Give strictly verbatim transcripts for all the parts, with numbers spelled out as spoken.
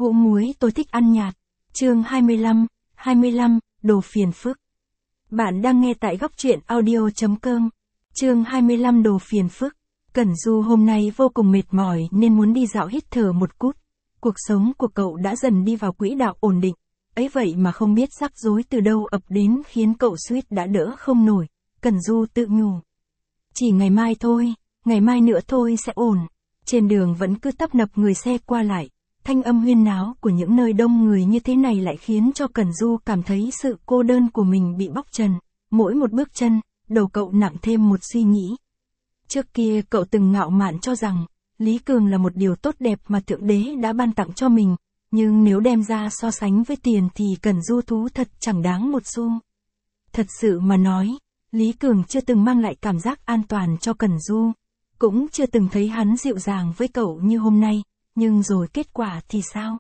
Hũ muối tôi thích ăn nhạt. Chương hai mươi lăm, hai mươi lăm, đồ phiền phức. Bạn đang nghe tại góc truyện audio chấm com. Chương hai mươi lăm đồ phiền phức. Cẩn Du hôm nay vô cùng mệt mỏi nên muốn đi dạo hít thở một cút. Cuộc sống của cậu đã dần đi vào quỹ đạo ổn định. Ấy vậy mà không biết rắc rối từ đâu ập đến khiến cậu suýt đã đỡ không nổi. Cẩn Du tự nhủ. Chỉ ngày mai thôi, ngày mai nữa thôi sẽ ổn. Trên đường vẫn cứ tấp nập người xe qua lại. Thanh âm huyên náo của những nơi đông người như thế này lại khiến cho Cẩn Du cảm thấy sự cô đơn của mình bị bóc trần. Mỗi một bước chân, đầu cậu nặng thêm một suy nghĩ. Trước kia cậu từng ngạo mạn cho rằng, Lý Cường là một điều tốt đẹp mà Thượng Đế đã ban tặng cho mình, nhưng nếu đem ra so sánh với tiền thì Cẩn Du thú thật chẳng đáng một xu. Thật sự mà nói, Lý Cường chưa từng mang lại cảm giác an toàn cho Cẩn Du, cũng chưa từng thấy hắn dịu dàng với cậu như hôm nay, nhưng rồi kết quả thì sao?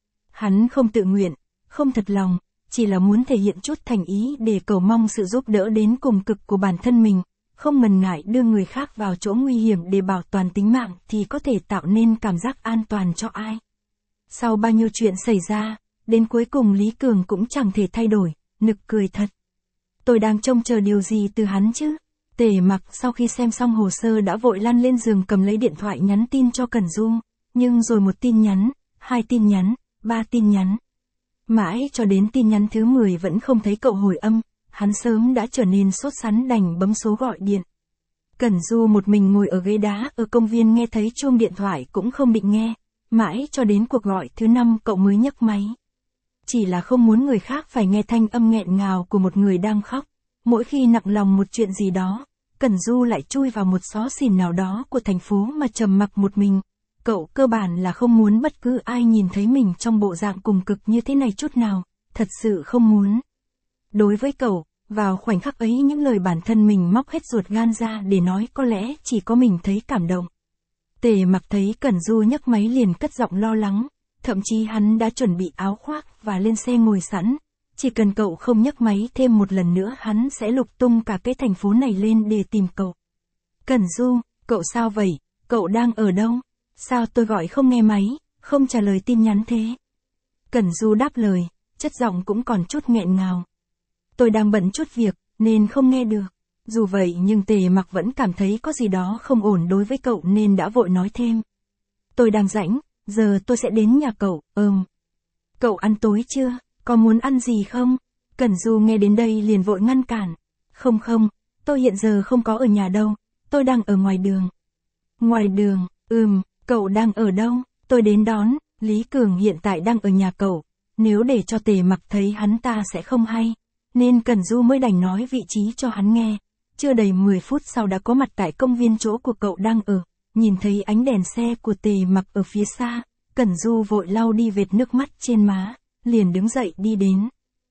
Hắn không tự nguyện, không thật lòng, chỉ là muốn thể hiện chút thành ý để cầu mong sự giúp đỡ đến cùng cực của bản thân mình, không ngần ngại đưa người khác vào chỗ nguy hiểm để bảo toàn tính mạng thì có thể tạo nên cảm giác an toàn cho ai. Sau bao nhiêu chuyện xảy ra, đến cuối cùng Lý Cường cũng chẳng thể thay đổi, nực cười thật. Tôi đang trông chờ điều gì từ hắn chứ? Tề Mặc sau khi xem xong hồ sơ đã vội lăn lên giường cầm lấy điện thoại nhắn tin cho Cẩn Du, nhưng rồi một tin nhắn, hai tin nhắn, ba tin nhắn. Mãi cho đến tin nhắn thứ mười vẫn không thấy cậu hồi âm, hắn sớm đã trở nên sốt sắng đành bấm số gọi điện. Cẩn Du một mình ngồi ở ghế đá ở công viên nghe thấy chuông điện thoại cũng không định nghe, mãi cho đến cuộc gọi thứ năm cậu mới nhấc máy. Chỉ là không muốn người khác phải nghe thanh âm nghẹn ngào của một người đang khóc. Mỗi khi nặng lòng một chuyện gì đó, Cẩn Du lại chui vào một xó xỉnh nào đó của thành phố mà trầm mặc một mình. Cậu cơ bản là không muốn bất cứ ai nhìn thấy mình trong bộ dạng cùng cực như thế này chút nào, thật sự không muốn. Đối với cậu, vào khoảnh khắc ấy những lời bản thân mình móc hết ruột gan ra để nói có lẽ chỉ có mình thấy cảm động. Tề Mặc thấy Cẩn Du nhấc máy liền cất giọng lo lắng, thậm chí hắn đã chuẩn bị áo khoác và lên xe ngồi sẵn. Chỉ cần cậu không nhấc máy thêm một lần nữa hắn sẽ lục tung cả cái thành phố này lên để tìm cậu. Cẩn Du, cậu sao vậy? Cậu đang ở đâu? Sao tôi gọi không nghe máy, không trả lời tin nhắn thế? Cẩn Du đáp lời, chất giọng cũng còn chút nghẹn ngào. Tôi đang bận chút việc, nên không nghe được. Dù vậy nhưng Tề Mặc vẫn cảm thấy có gì đó không ổn đối với cậu nên đã vội nói thêm. Tôi đang rảnh, giờ tôi sẽ đến nhà cậu, ừm. Cậu ăn tối chưa? Có muốn ăn gì không? Cẩn Du nghe đến đây liền vội ngăn cản. Không không, tôi hiện giờ không có ở nhà đâu, tôi đang ở ngoài đường. Ngoài đường, ừm, cậu đang ở đâu? Tôi đến đón, Lý Cường hiện tại đang ở nhà cậu. Nếu để cho Tề Mặc thấy hắn ta sẽ không hay. Nên Cẩn Du mới đành nói vị trí cho hắn nghe. Chưa đầy mười phút sau đã có mặt tại công viên chỗ của cậu đang ở. Nhìn thấy ánh đèn xe của Tề Mặc ở phía xa, Cẩn Du vội lau đi vệt nước mắt trên má, liền đứng dậy đi đến.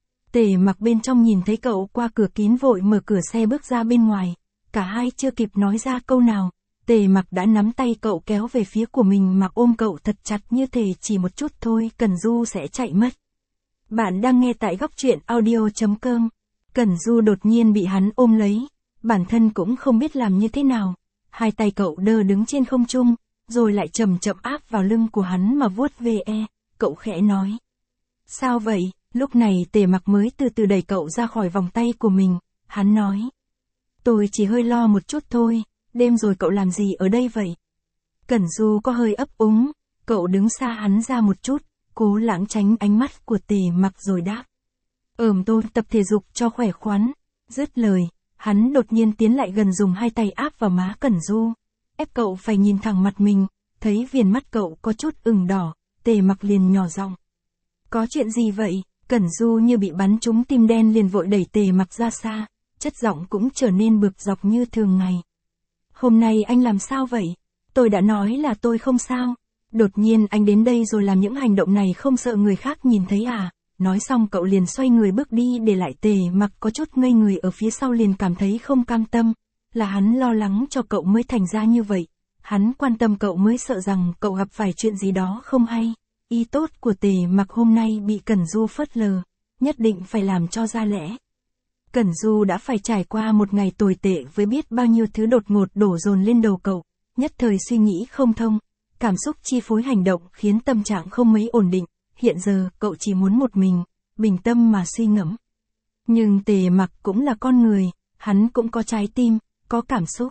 Tề Mặc bên trong nhìn thấy cậu qua cửa kín vội mở cửa xe bước ra bên ngoài. Cả hai chưa kịp nói ra câu nào, Tề Mặc đã nắm tay cậu kéo về phía của mình mà ôm cậu thật chặt như thể chỉ một chút thôi Cẩn Du sẽ chạy mất. Bạn đang nghe tại góc truyện audio chấm com. Cẩn Du đột nhiên bị hắn ôm lấy, bản thân cũng không biết làm như thế nào. Hai tay cậu đơ đứng trên không trung, rồi lại chậm chậm áp vào lưng của hắn mà vuốt ve. Cậu khẽ nói. Sao vậy? Lúc này Tề Mặc mới từ từ đẩy cậu ra khỏi vòng tay của mình. Hắn nói. Tôi chỉ hơi lo một chút thôi, đêm rồi cậu làm gì ở đây vậy? Cẩn Du có hơi ấp úng, cậu đứng xa hắn ra một chút, cố lãng tránh ánh mắt của Tề Mặc rồi đáp. Ừm tôi tập thể dục cho khỏe khoắn. Dứt lời, hắn đột nhiên tiến lại gần dùng hai tay áp vào má Cẩn Du, ép cậu phải nhìn thẳng mặt mình, thấy viền mắt cậu có chút ửng đỏ, Tề Mặc liền nhỏ giọng. Có chuyện gì vậy? Cẩn Du như bị bắn trúng tim đen liền vội đẩy Tề Mặc ra xa, chất giọng cũng trở nên bực dọc như thường ngày. Hôm nay anh làm sao vậy? Tôi đã nói là tôi không sao. Đột nhiên anh đến đây rồi làm những hành động này không sợ người khác nhìn thấy à? Nói xong cậu liền xoay người bước đi để lại Tề Mặc có chút ngây người ở phía sau liền cảm thấy không cam tâm. Là hắn lo lắng cho cậu mới thành ra như vậy. Hắn quan tâm cậu mới sợ rằng cậu gặp phải chuyện gì đó không hay. Ý tốt của Tề Mặc hôm nay bị Cẩn Du phớt lờ, nhất định phải làm cho ra lẽ. Cẩn Du đã phải trải qua một ngày tồi tệ với biết bao nhiêu thứ đột ngột đổ dồn lên đầu cậu, nhất thời suy nghĩ không thông, cảm xúc chi phối hành động khiến tâm trạng không mấy ổn định, hiện giờ cậu chỉ muốn một mình, bình tâm mà suy ngẫm. Nhưng Tề Mặc cũng là con người, hắn cũng có trái tim, có cảm xúc.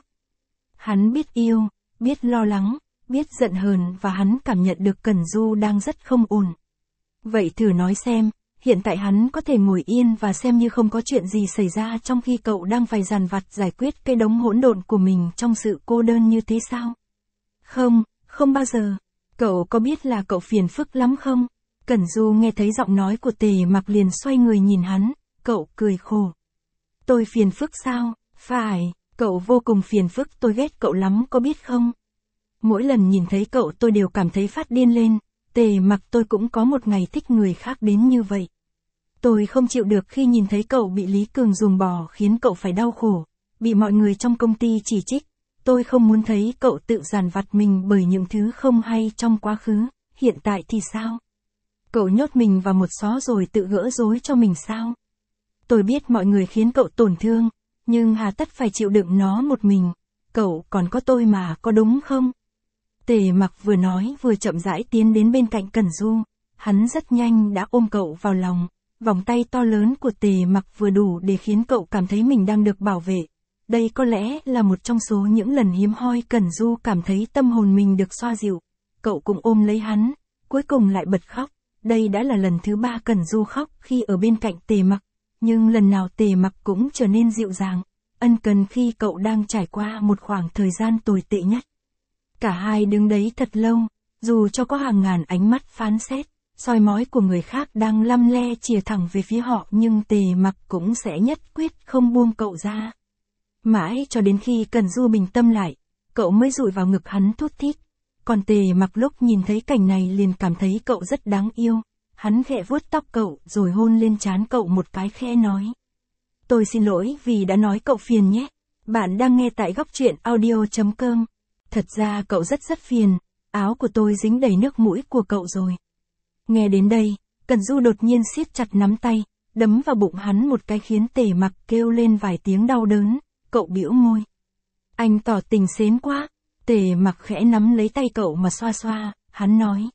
Hắn biết yêu, biết lo lắng, biết giận hờn và hắn cảm nhận được Cẩn Du đang rất không ổn. Vậy thử nói xem, hiện tại hắn có thể ngồi yên và xem như không có chuyện gì xảy ra trong khi cậu đang phải dằn vặt giải quyết cái đống hỗn độn của mình trong sự cô đơn như thế sao? Không, không bao giờ. Cậu có biết là cậu phiền phức lắm không? Cẩn Du nghe thấy giọng nói của Tề Mặc liền xoay người nhìn hắn, cậu cười khổ. Tôi phiền phức sao? Phải, cậu vô cùng phiền phức, tôi ghét cậu lắm có biết không? Mỗi lần nhìn thấy cậu tôi đều cảm thấy phát điên lên, Tề Mặc tôi cũng có một ngày thích người khác đến như vậy. Tôi không chịu được khi nhìn thấy cậu bị Lý Cường ruồng bỏ khiến cậu phải đau khổ, bị mọi người trong công ty chỉ trích. Tôi không muốn thấy cậu tự dằn vặt mình bởi những thứ không hay trong quá khứ, hiện tại thì sao? Cậu nhốt mình vào một xó rồi tự gỡ rối cho mình sao? Tôi biết mọi người khiến cậu tổn thương, nhưng hà tất phải chịu đựng nó một mình, cậu còn có tôi mà, có đúng không? Tề Mặc vừa nói vừa chậm rãi tiến đến bên cạnh Cẩn Du, hắn rất nhanh đã ôm cậu vào lòng, vòng tay to lớn của Tề Mặc vừa đủ để khiến cậu cảm thấy mình đang được bảo vệ. Đây có lẽ là một trong số những lần hiếm hoi Cẩn Du cảm thấy tâm hồn mình được xoa dịu. Cậu cũng ôm lấy hắn, cuối cùng lại bật khóc. Đây đã là lần thứ ba Cẩn Du khóc khi ở bên cạnh Tề Mặc, nhưng lần nào Tề Mặc cũng trở nên dịu dàng, ân cần khi cậu đang trải qua một khoảng thời gian tồi tệ nhất. Cả hai đứng đấy thật lâu, dù cho có hàng ngàn ánh mắt phán xét, soi mói của người khác đang lăm le chìa thẳng về phía họ, nhưng Tề Mặc cũng sẽ nhất quyết không buông cậu ra. Mãi cho đến khi Cẩn Du bình tâm lại, cậu mới dụi vào ngực hắn thút thít. Còn Tề Mặc lúc nhìn thấy cảnh này liền cảm thấy cậu rất đáng yêu. Hắn khẽ vuốt tóc cậu rồi hôn lên trán cậu một cái khẽ nói. Tôi xin lỗi vì đã nói cậu phiền nhé. Bạn đang nghe tại góc truyện audio chấm com. Thật ra cậu rất rất phiền, áo của tôi dính đầy nước mũi của cậu rồi. Nghe đến đây, Cẩn Du đột nhiên siết chặt nắm tay, đấm vào bụng hắn một cái khiến Tề Mặc kêu lên vài tiếng đau đớn. Cậu bĩu môi. Anh tỏ tình xến quá. Tề Mặc khẽ nắm lấy tay cậu mà xoa xoa, hắn nói.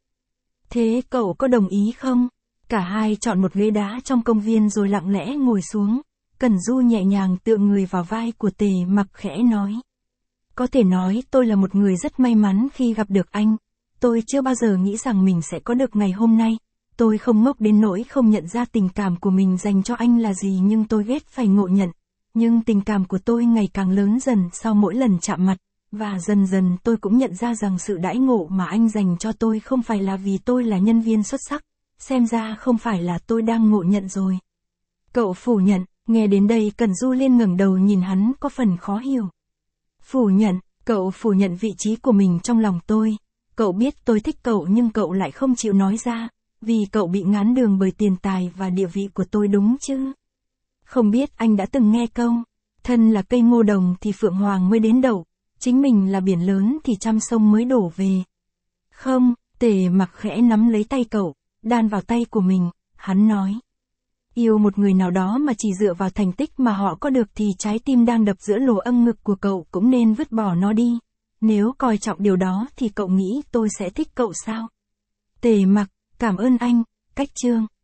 Thế cậu có đồng ý không? Cả hai chọn một ghế đá trong công viên rồi lặng lẽ ngồi xuống. Cẩn Du nhẹ nhàng tựa người vào vai của Tề Mặc khẽ nói. Có thể nói tôi là một người rất may mắn khi gặp được anh. Tôi chưa bao giờ nghĩ rằng mình sẽ có được ngày hôm nay. Tôi không ngốc đến nỗi không nhận ra tình cảm của mình dành cho anh là gì, nhưng tôi ghét phải ngộ nhận. Nhưng tình cảm của tôi ngày càng lớn dần sau mỗi lần chạm mặt, và dần dần tôi cũng nhận ra rằng sự đãi ngộ mà anh dành cho tôi không phải là vì tôi là nhân viên xuất sắc, xem ra không phải là tôi đang ngộ nhận rồi. Cậu phủ nhận, nghe đến đây Cẩn Du liên ngẩng đầu nhìn hắn có phần khó hiểu. Phủ nhận, cậu phủ nhận vị trí của mình trong lòng tôi, cậu biết tôi thích cậu nhưng cậu lại không chịu nói ra, vì cậu bị ngán đường bởi tiền tài và địa vị của tôi đúng chứ? Không biết anh đã từng nghe câu, thân là cây ngô đồng thì phượng hoàng mới đến đậu, chính mình là biển lớn thì trăm sông mới đổ về. Không, Tề Mặc khẽ nắm lấy tay cậu, đan vào tay của mình, hắn nói. Yêu một người nào đó mà chỉ dựa vào thành tích mà họ có được thì trái tim đang đập giữa lỗ âm ngực của cậu cũng nên vứt bỏ nó đi. Nếu coi trọng điều đó thì cậu nghĩ tôi sẽ thích cậu sao? Tề Mặc, cảm ơn anh, cách chương.